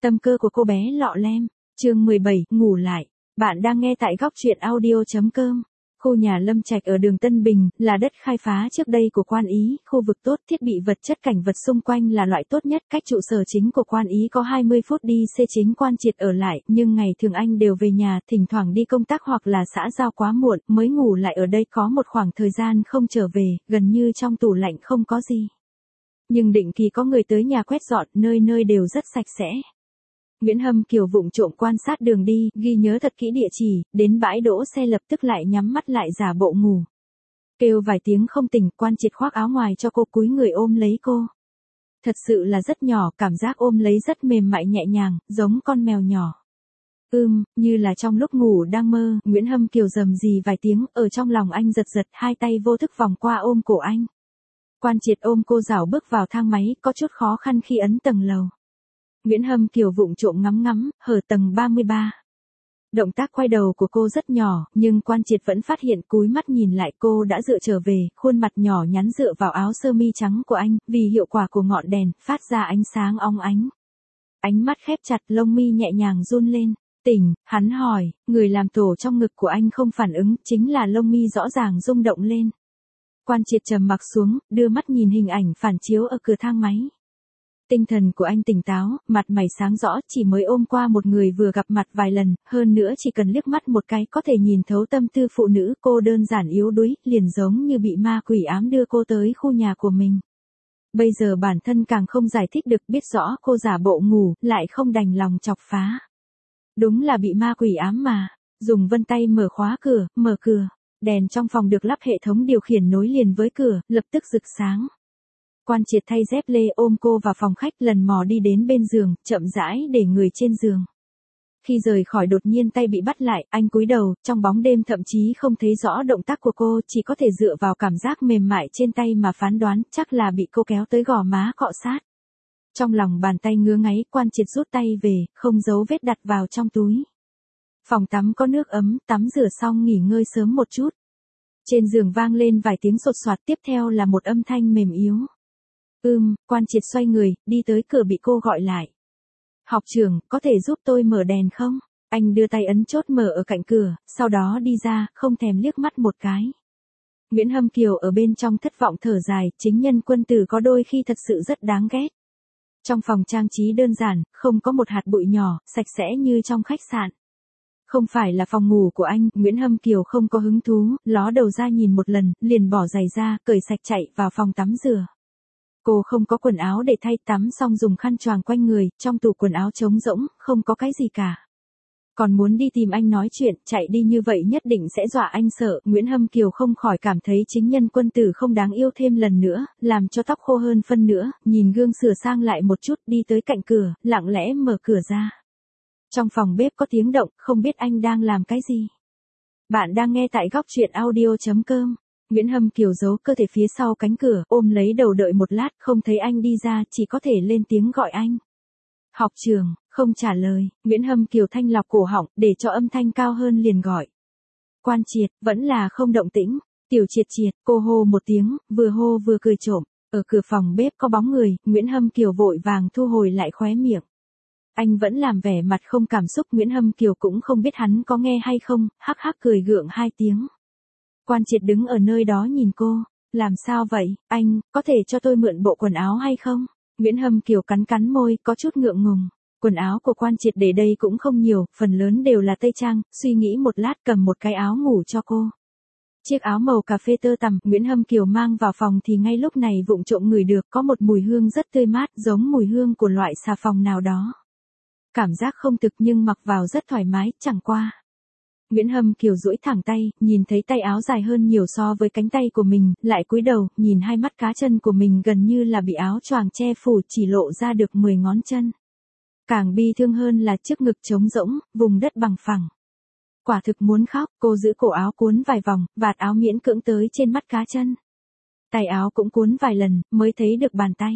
Tâm cơ của cô bé lọ lem, chương 17, ngủ lại. Bạn đang nghe tại góc truyện audio.com. Khu nhà Lâm Trạch ở đường Tân Bình là đất khai phá trước đây của Quan Ý, khu vực tốt, thiết bị vật chất cảnh vật xung quanh là loại tốt nhất. Cách trụ sở chính của Quan Ý có 20 phút đi xe. Chính Quan Triệt ở lại, nhưng ngày thường anh đều về nhà, thỉnh thoảng đi công tác hoặc là xã giao quá muộn, mới ngủ lại ở đây. Có một khoảng thời gian không trở về, gần như trong tủ lạnh không có gì. Nhưng định kỳ có người tới nhà quét dọn, nơi nơi đều rất sạch sẽ. Nguyễn Hâm Kiều vụng trộm quan sát đường đi, ghi nhớ thật kỹ địa chỉ, đến bãi đỗ xe lập tức lại nhắm mắt lại giả bộ ngủ. Kêu vài tiếng không tỉnh, Quan Triệt khoác áo ngoài cho cô, cúi người ôm lấy cô. Thật sự là rất nhỏ, cảm giác ôm lấy rất mềm mại nhẹ nhàng, giống con mèo nhỏ. Như là trong lúc ngủ đang mơ, Nguyễn Hâm Kiều rầm rì vài tiếng, ở trong lòng anh giật giật, hai tay vô thức vòng qua ôm cổ anh. Quan Triệt ôm cô rảo bước vào thang máy, có chút khó khăn khi ấn tầng lầu. Nguyễn Hâm Kiều vụng trộm ngắm, hở tầng 33. Động tác quay đầu của cô rất nhỏ, nhưng Quan Triệt vẫn phát hiện, cúi mắt nhìn lại, cô đã dựa trở về, khuôn mặt nhỏ nhắn dựa vào áo sơ mi trắng của anh, vì hiệu quả của ngọn đèn, phát ra ánh sáng óng ánh. Ánh mắt khép chặt, lông mi nhẹ nhàng run lên. Tỉnh, hắn hỏi, người làm tổ trong ngực của anh không phản ứng, chính là lông mi rõ ràng rung động lên. Quan Triệt trầm mặc xuống, đưa mắt nhìn hình ảnh phản chiếu ở cửa thang máy. Tinh thần của anh tỉnh táo, mặt mày sáng rõ, chỉ mới ôm qua một người vừa gặp mặt vài lần, hơn nữa chỉ cần liếc mắt một cái có thể nhìn thấu tâm tư phụ nữ. Cô đơn giản yếu đuối, liền giống như bị ma quỷ ám đưa cô tới khu nhà của mình. Bây giờ bản thân càng không giải thích được, biết rõ cô giả bộ ngủ, lại không đành lòng chọc phá. Đúng là bị ma quỷ ám mà. Dùng vân tay mở khóa cửa, mở cửa. Đèn trong phòng được lắp hệ thống điều khiển nối liền với cửa, lập tức rực sáng. Quan Triệt thay dép lê ôm cô vào phòng khách, lần mò đi đến bên giường, chậm rãi để người trên giường. Khi rời khỏi đột nhiên tay bị bắt lại, anh cúi đầu, trong bóng đêm thậm chí không thấy rõ động tác của cô, chỉ có thể dựa vào cảm giác mềm mại trên tay mà phán đoán, chắc là bị cô kéo tới gò má cọ sát. Trong lòng bàn tay ngứa ngáy, Quan Triệt rút tay về, không giấu vết đặt vào trong túi. Phòng tắm có nước ấm, tắm rửa xong nghỉ ngơi sớm một chút. Trên giường vang lên vài tiếng sột soạt, tiếp theo là một âm thanh mềm yếu. Quan Triệt xoay người, đi tới cửa bị cô gọi lại. Học trưởng, có thể giúp tôi mở đèn không? Anh đưa tay ấn chốt mở ở cạnh cửa, sau đó đi ra, không thèm liếc mắt một cái. Nguyễn Hâm Kiều ở bên trong thất vọng thở dài, chính nhân quân tử có đôi khi thật sự rất đáng ghét. Trong phòng trang trí đơn giản, không có một hạt bụi nhỏ, sạch sẽ như trong khách sạn. Không phải là phòng ngủ của anh, Nguyễn Hâm Kiều không có hứng thú, ló đầu ra nhìn một lần, liền bỏ giày ra, cởi sạch chạy vào phòng tắm rửa. Cô không có quần áo để thay, tắm xong dùng khăn choàng quanh người, trong tủ quần áo trống rỗng, không có cái gì cả. Còn muốn đi tìm anh nói chuyện, chạy đi như vậy nhất định sẽ dọa anh sợ. Nguyễn Hâm Kiều không khỏi cảm thấy chính nhân quân tử không đáng yêu thêm lần nữa, làm cho tóc khô hơn phân nữa, nhìn gương sửa sang lại một chút, đi tới cạnh cửa, lặng lẽ mở cửa ra. Trong phòng bếp có tiếng động, không biết anh đang làm cái gì. Bạn đang nghe tại góc truyện audio.com. Nguyễn Hâm Kiều giấu cơ thể phía sau cánh cửa, ôm lấy đầu đợi một lát, không thấy anh đi ra, chỉ có thể lên tiếng gọi anh. Học trưởng, không trả lời, Nguyễn Hâm Kiều thanh lọc cổ họng, để cho âm thanh cao hơn liền gọi. Quan Triệt, vẫn là không động tĩnh. Tiểu Triệt Triệt, cô hô một tiếng, vừa hô vừa cười trộm. Ở cửa phòng bếp có bóng người, Nguyễn Hâm Kiều vội vàng thu hồi lại khóe miệng. Anh vẫn làm vẻ mặt không cảm xúc, Nguyễn Hâm Kiều cũng không biết hắn có nghe hay không, hắc hắc cười gượng hai tiếng. Quan Triệt đứng ở nơi đó nhìn cô, làm sao vậy, anh, có thể cho tôi mượn bộ quần áo hay không? Nguyễn Hâm Kiều cắn môi, có chút ngượng ngùng. Quần áo của Quan Triệt để đây cũng không nhiều, phần lớn đều là tây trang, suy nghĩ một lát cầm một cái áo ngủ cho cô. Chiếc áo màu cà phê tơ tằm, Nguyễn Hâm Kiều mang vào phòng thì ngay lúc này vụng trộm ngửi được, có một mùi hương rất tươi mát, giống mùi hương của loại xà phòng nào đó. Cảm giác không thực nhưng mặc vào rất thoải mái, chẳng qua. Nguyễn Hâm Kiều duỗi thẳng tay, nhìn thấy tay áo dài hơn nhiều so với cánh tay của mình, lại cúi đầu, nhìn hai mắt cá chân của mình gần như là bị áo choàng che phủ, chỉ lộ ra được 10 ngón chân. Càng bi thương hơn là trước ngực trống rỗng, vùng đất bằng phẳng. Quả thực muốn khóc, cô giữ cổ áo cuốn vài vòng, vạt áo miễn cưỡng tới trên mắt cá chân. Tay áo cũng cuốn vài lần, mới thấy được bàn tay.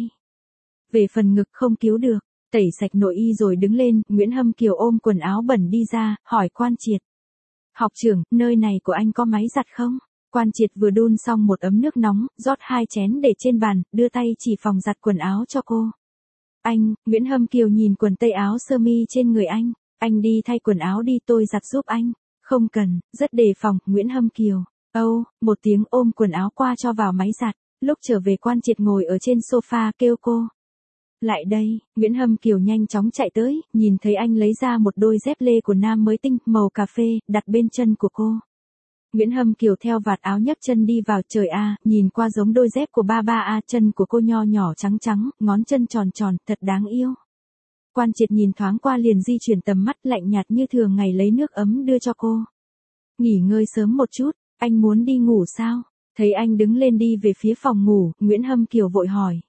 Về phần ngực không cứu được, tẩy sạch nội y rồi đứng lên, Nguyễn Hâm Kiều ôm quần áo bẩn đi ra, hỏi Quan Triệt. Học trưởng, nơi này của anh có máy giặt không? Quan Triệt vừa đun xong một ấm nước nóng, rót 2 chén để trên bàn, đưa tay chỉ phòng giặt quần áo cho cô. Anh, Nguyễn Hâm Kiều nhìn quần tây áo sơ mi trên người anh đi thay quần áo đi tôi giặt giúp anh. Không cần, rất đề phòng, Nguyễn Hâm Kiều. Một tiếng ôm quần áo qua cho vào máy giặt, lúc trở về Quan Triệt ngồi ở trên sofa kêu cô. Lại đây, Nguyễn Hâm Kiều nhanh chóng chạy tới, nhìn thấy anh lấy ra một đôi dép lê của nam mới tinh, màu cà phê, đặt bên chân của cô. Nguyễn Hâm Kiều theo vạt áo nhấc chân đi vào, trời a, nhìn qua giống đôi dép của ba a, chân của cô nho nhỏ trắng trắng, ngón chân tròn tròn, thật đáng yêu. Quan Triệt nhìn thoáng qua liền di chuyển tầm mắt lạnh nhạt như thường ngày lấy nước ấm đưa cho cô. Nghỉ ngơi sớm một chút, anh muốn đi ngủ sao? Thấy anh đứng lên đi về phía phòng ngủ, Nguyễn Hâm Kiều vội hỏi.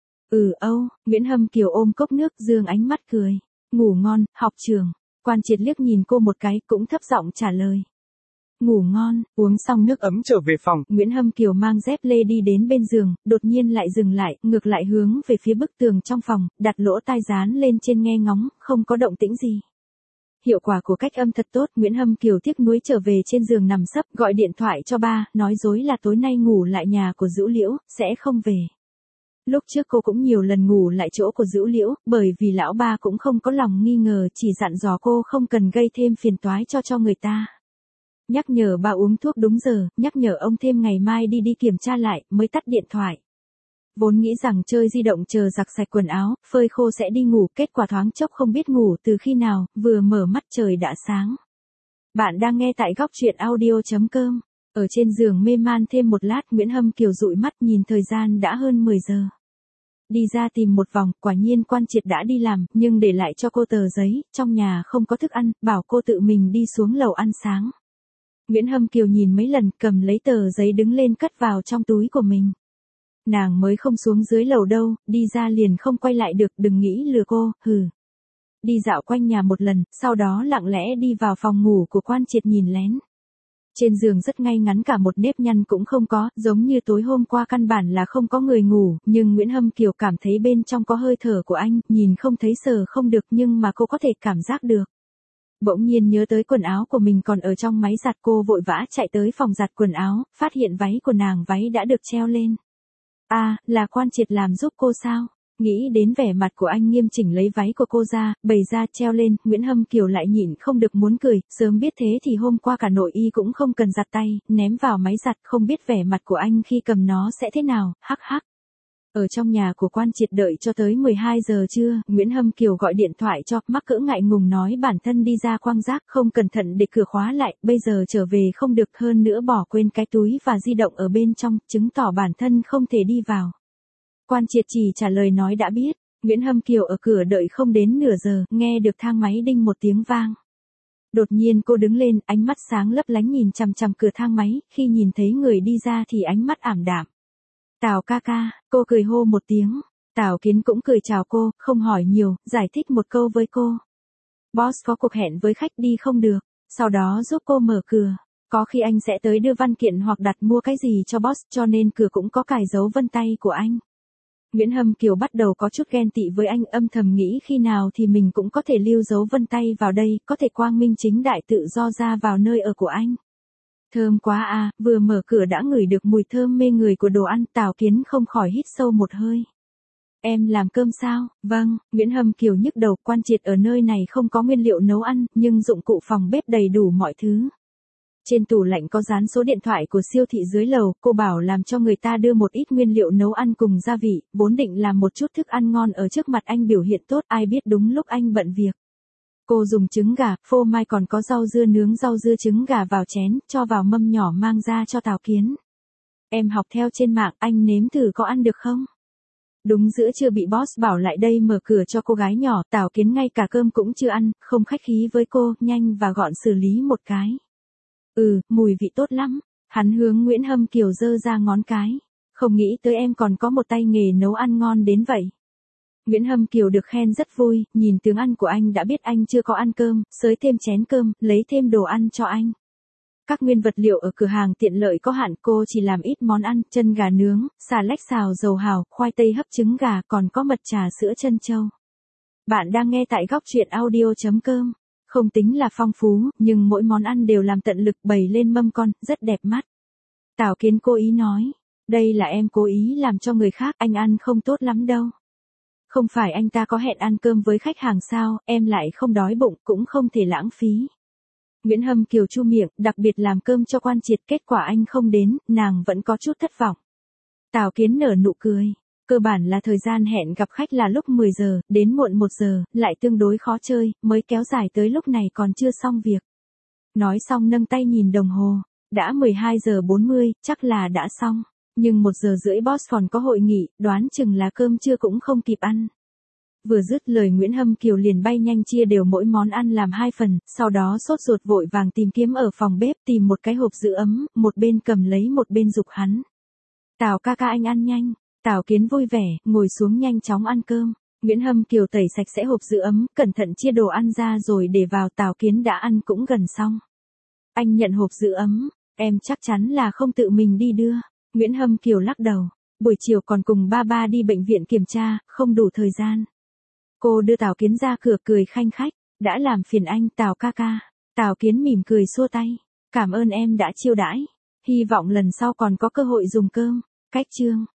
Nguyễn Hâm Kiều ôm cốc nước dương ánh mắt cười. Ngủ ngon, học trưởng. Quan Triệt liếc nhìn cô một cái cũng thấp giọng trả lời. Ngủ ngon, uống xong nước ấm trở về phòng. Nguyễn Hâm Kiều mang dép lê đi đến bên giường, đột nhiên lại dừng lại, ngược lại hướng về phía bức tường trong phòng, đặt lỗ tai dán lên trên nghe ngóng, không có động tĩnh gì. Hiệu quả của cách âm thật tốt, Nguyễn Hâm Kiều tiếc nuối trở về trên giường nằm sấp, gọi điện thoại cho ba, nói dối là tối nay ngủ lại nhà của Dữu Liễu, sẽ không về. Lúc trước cô cũng nhiều lần ngủ lại chỗ của Dữu Liễu, bởi vì lão ba cũng không có lòng nghi ngờ, chỉ dặn dò cô không cần gây thêm phiền toái cho người ta. Nhắc nhở ba uống thuốc đúng giờ, nhắc nhở ông thêm ngày mai đi kiểm tra lại, mới tắt điện thoại. Vốn nghĩ rằng chơi di động chờ giặt sạch quần áo, phơi khô sẽ đi ngủ, kết quả thoáng chốc không biết ngủ từ khi nào, vừa mở mắt trời đã sáng. Bạn đang nghe tại góc truyện audio.com. Ở trên giường mê man thêm một lát, Nguyễn Hâm Kiều dụi mắt nhìn thời gian đã hơn 10 giờ. Đi ra tìm một vòng, quả nhiên Quan Triệt đã đi làm, nhưng để lại cho cô tờ giấy, trong nhà không có thức ăn, bảo cô tự mình đi xuống lầu ăn sáng. Nguyễn Hâm Kiều nhìn mấy lần, cầm lấy tờ giấy đứng lên cất vào trong túi của mình. Nàng mới không xuống dưới lầu đâu, đi ra liền không quay lại được, đừng nghĩ lừa cô, hừ. Đi dạo quanh nhà một lần, sau đó lặng lẽ đi vào phòng ngủ của Quan Triệt nhìn lén. Trên giường rất ngay ngắn, cả một nếp nhăn cũng không có, giống như tối hôm qua căn bản là không có người ngủ, nhưng Nguyễn Hâm Kiều cảm thấy bên trong có hơi thở của anh, nhìn không thấy sờ không được nhưng mà cô có thể cảm giác được. Bỗng nhiên nhớ tới quần áo của mình còn ở trong máy giặt, cô vội vã chạy tới phòng giặt quần áo, phát hiện váy của nàng váy đã được treo lên. Là Quan Triệt làm giúp cô sao? Nghĩ đến vẻ mặt của anh nghiêm chỉnh lấy váy của cô ra, bày ra treo lên, Nguyễn Hâm Kiều lại nhịn không được muốn cười, sớm biết thế thì hôm qua cả nội y cũng không cần giặt tay, ném vào máy giặt, không biết vẻ mặt của anh khi cầm nó sẽ thế nào, hắc hắc. Ở trong nhà của Quan Triệt đợi cho tới 12 giờ trưa, Nguyễn Hâm Kiều gọi điện thoại cho, mắc cỡ ngại ngùng nói bản thân đi ra quang giác, không cẩn thận để cửa khóa lại, bây giờ trở về không được, hơn nữa bỏ quên cái túi và di động ở bên trong, chứng tỏ bản thân không thể đi vào. Quan Triệt chỉ trả lời nói đã biết. Nguyễn Hâm Kiều ở cửa đợi không đến nửa giờ, nghe được thang máy đinh một tiếng vang. Đột nhiên cô đứng lên, ánh mắt sáng lấp lánh nhìn chằm chằm cửa thang máy, khi nhìn thấy người đi ra thì ánh mắt ảm đạm. Tào ca ca, cô cười hô một tiếng. Tào Kiến cũng cười chào cô, không hỏi nhiều, giải thích một câu với cô. Boss có cuộc hẹn với khách đi không được, sau đó giúp cô mở cửa. Có khi anh sẽ tới đưa văn kiện hoặc đặt mua cái gì cho boss, cho nên cửa cũng có cài dấu vân tay của anh. Nguyễn Hâm Kiều bắt đầu có chút ghen tị với anh, âm thầm nghĩ khi nào thì mình cũng có thể lưu dấu vân tay vào đây, có thể quang minh chính đại tự do ra vào nơi ở của anh. Thơm quá à, vừa mở cửa đã ngửi được mùi thơm mê người của đồ ăn, Tào Kiến không khỏi hít sâu một hơi. Em làm cơm sao? Vâng, Nguyễn Hâm Kiều nhức đầu, Quan Triệt ở nơi này không có nguyên liệu nấu ăn, nhưng dụng cụ phòng bếp đầy đủ mọi thứ. Trên tủ lạnh có dán số điện thoại của siêu thị dưới lầu, cô bảo làm cho người ta đưa một ít nguyên liệu nấu ăn cùng gia vị, vốn định làm một chút thức ăn ngon ở trước mặt anh biểu hiện tốt, ai biết đúng lúc anh bận việc. Cô dùng trứng gà, phô mai còn có rau dưa nướng, rau dưa trứng gà vào chén, cho vào mâm nhỏ mang ra cho Tào Kiến. Em học theo trên mạng, anh nếm thử có ăn được không? Đúng giữa trưa bị boss bảo lại đây mở cửa cho cô gái nhỏ, Tào Kiến ngay cả cơm cũng chưa ăn, không khách khí với cô, nhanh và gọn xử lý một cái. Mùi vị tốt lắm. Hắn hướng Nguyễn Hâm Kiều giơ ra ngón cái. Không nghĩ tới em còn có một tay nghề nấu ăn ngon đến vậy. Nguyễn Hâm Kiều được khen rất vui, nhìn tướng ăn của anh đã biết anh chưa có ăn cơm, xới thêm chén cơm, lấy thêm đồ ăn cho anh. Các nguyên vật liệu ở cửa hàng tiện lợi có hạn, cô chỉ làm ít món ăn, chân gà nướng, xà lách xào dầu hào, khoai tây hấp trứng gà, còn có mật trà sữa trân châu. Bạn đang nghe tại góc truyện audio.com. Không tính là phong phú, nhưng mỗi món ăn đều làm tận lực bày lên mâm con, rất đẹp mắt. Tào Kiến cố ý nói, đây là em cố ý làm cho người khác, anh ăn không tốt lắm đâu. Không phải anh ta có hẹn ăn cơm với khách hàng sao, em lại không đói bụng, cũng không thể lãng phí. Nguyễn Hâm Kiều chu miệng, đặc biệt làm cơm cho Quan Triệt, kết quả anh không đến, nàng vẫn có chút thất vọng. Tào Kiến nở nụ cười. Cơ bản là thời gian hẹn gặp khách là lúc 10 giờ, đến muộn 1 giờ, lại tương đối khó chơi, mới kéo dài tới lúc này còn chưa xong việc. Nói xong nâng tay nhìn đồng hồ, đã 12 giờ 40, chắc là đã xong. Nhưng 1 giờ rưỡi boss còn có hội nghị, đoán chừng là cơm trưa cũng không kịp ăn. Vừa dứt lời Nguyễn Hâm Kiều liền bay nhanh chia đều mỗi món ăn làm 2 phần, sau đó sốt ruột vội vàng tìm kiếm ở phòng bếp tìm một cái hộp giữ ấm, một bên cầm lấy một bên giục hắn. Tào ca ca anh ăn nhanh. Tào Kiến vui vẻ, ngồi xuống nhanh chóng ăn cơm. Nguyễn Hâm Kiều tẩy sạch sẽ hộp giữ ấm, cẩn thận chia đồ ăn ra rồi để vào. Tào Kiến đã ăn cũng gần xong. Anh nhận hộp giữ ấm, em chắc chắn là không tự mình đi đưa. Nguyễn Hâm Kiều lắc đầu, buổi chiều còn cùng ba đi bệnh viện kiểm tra, không đủ thời gian. Cô đưa Tào Kiến ra cửa cười khanh khách, đã làm phiền anh Tào ca ca. Tào Kiến mỉm cười xua tay, cảm ơn em đã chiêu đãi. Hy vọng lần sau còn có cơ hội dùng cơm. Cách chương